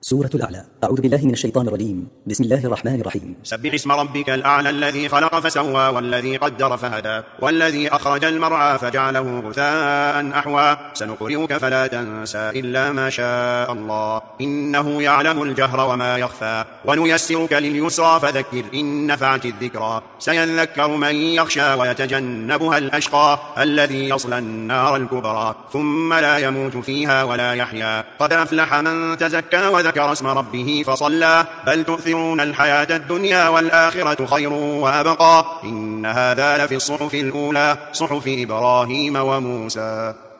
سورة الأعلى. أعوذ بالله من الشيطان الرجيم. بسم الله الرحمن الرحيم. سبح اسم ربك الأعلى الذي خلق فسوى والذي قدر فهدى والذي أخرج المرعى فجعله غثاء أحوى سنقرئك فلا تنسى إلا ما شاء الله إنه يعلم الجهر وما يخفى ونيسرك لليسرى فذكر إن نفعت الذكرى سيذكر من يخشى ويتجنبها الأشقى الذي يصلى النار الكبرى ثم لا يموت فيها ولا يحيا قد أفلح من تزكى وذكر اسم ربه فصلى بل تؤثرون الحياة الدنيا والآخرة خير وأبقى إن هذا لفي الصحف الأولى صحف إبراهيم وموسى.